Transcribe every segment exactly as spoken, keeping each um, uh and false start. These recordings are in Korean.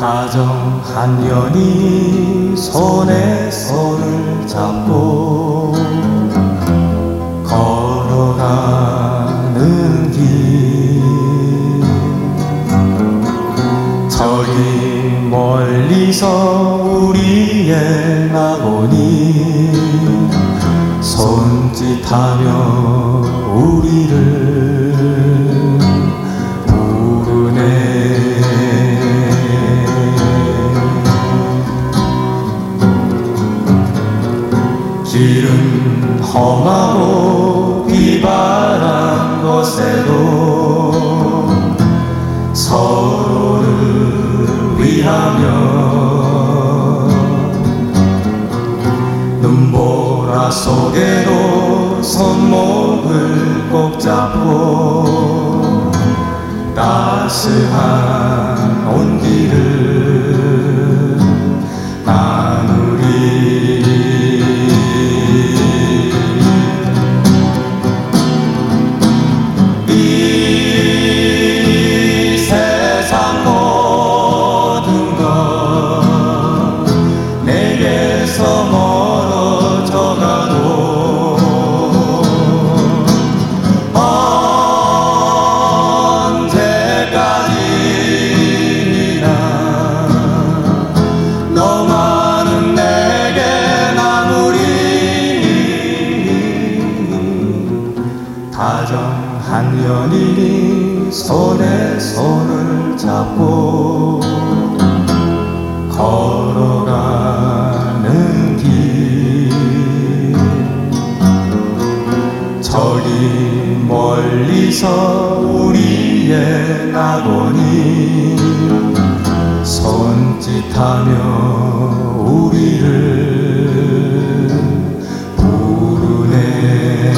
다정한 연이 손에 손을 잡고 걸어가는 길, 저기 멀리서 우리의 낙원이 손짓하며 우리를 부르네. 길은 험하고 비바람 곳에도 서로를 위하며 눈보라 속에도 손목을 꼭 잡고 따스한 온기를 나누리. 이 세상 모든 것 내게서 멀어져 가도 언제까지나 너만은 내게 남으리. 다정한 연인이 손에 손을 잡고 걸어가는 길, 저기 멀리서 우리의 낙원이 손짓하며 우리를 부르네.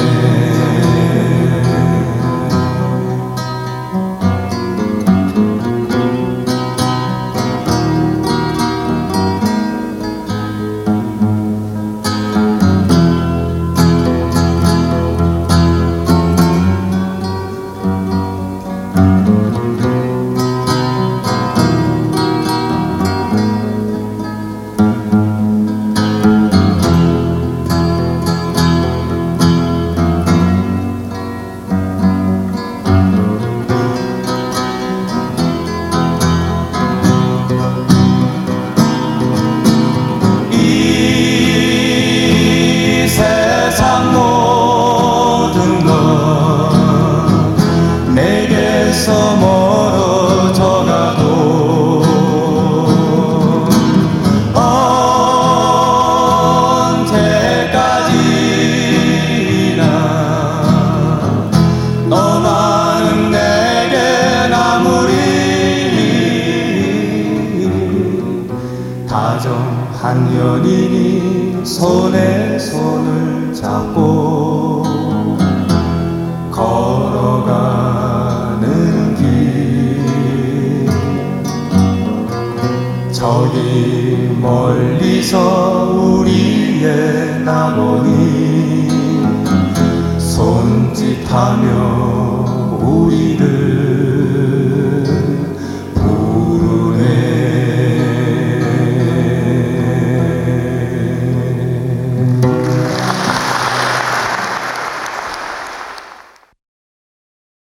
멀어져 가도 언제까지나 너만은 내게 남으리. 다정한 연인이 손에 손을 잡고 걸어가는 길, 저기 멀리서 우리의 낙원이 손짓하며 우리를